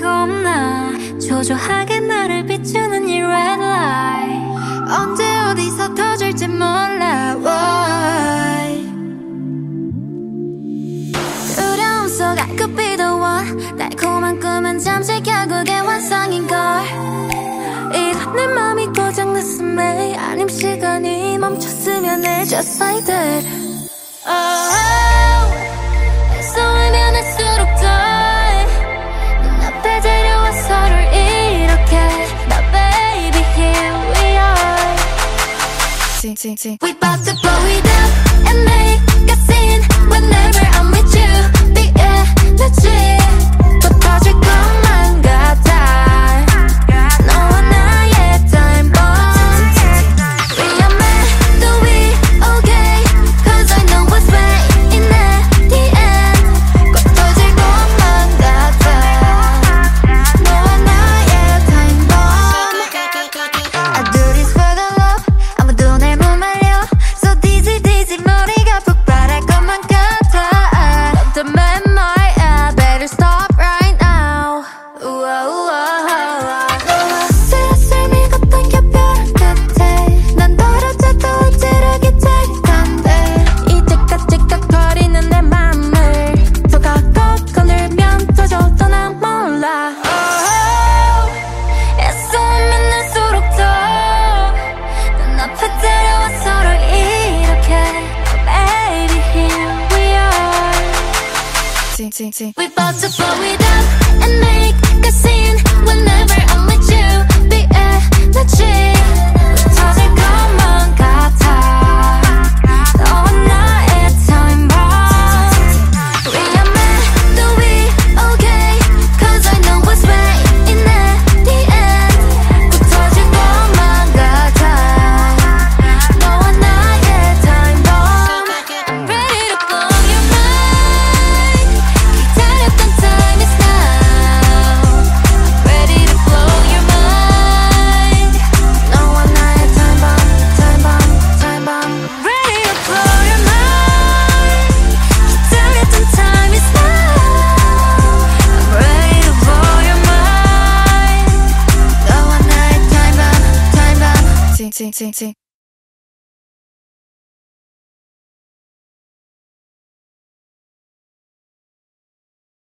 겁나 초조하게 나를 비추는 이 red light. 언제 어디서 터질지 몰라. Why? 두려움 속 I could be the one. 달콤한 꿈은 잠시 결국에 완성인걸. 이런 내 맘이 고장났음에 아님 시간이 멈췄으면 해. Just like that. 애써하면 할수록 더 눈앞에 데려와 서로를 이렇게. Now baby here we are. We bout to blow it up and make a scene. Whenever I'm with you, the energy 또 터질 것만 같아. 너와 나의 time bomb. We are meant to be okay, cause I know what's waiting at the end. 꼭 터질 것만 같아. 너와 나의 time bomb. I do this for the love. 아무도 날 못 말려. So dizzy dizzy 머리가 폭발할 것만 같아. Love to make my eye. Better stop right now. 너와 슬슬 밀고 당겨 벼랑 끝에 난 떨어져도 어지르게 될 건데 이제 까찍깍거리는 내 맘을 더 가까워 거늘면 터져도 난 몰라. 애써하면 할수록 더 눈앞에 데려와 서로 이렇게. Baby here we are. We bout to blow it up and make a scene. Whenever I'm with you, the energy 터질 것만 같아. 너와 나의 time bomb. We are meant to be okay, cause I know what's waiting at the end. 꼭 터질 것만 같아. 너와 나의 time bomb. I'm ready to blow your mind. 기다렸던 time is now. I'm ready to blow your mind. 너와 나의 time bomb, time bomb, time bomb. I'm ready to blow your mind. 기다렸던 time is now. I'm ready to blow your mind. 너와 나의 time bomb, time bomb.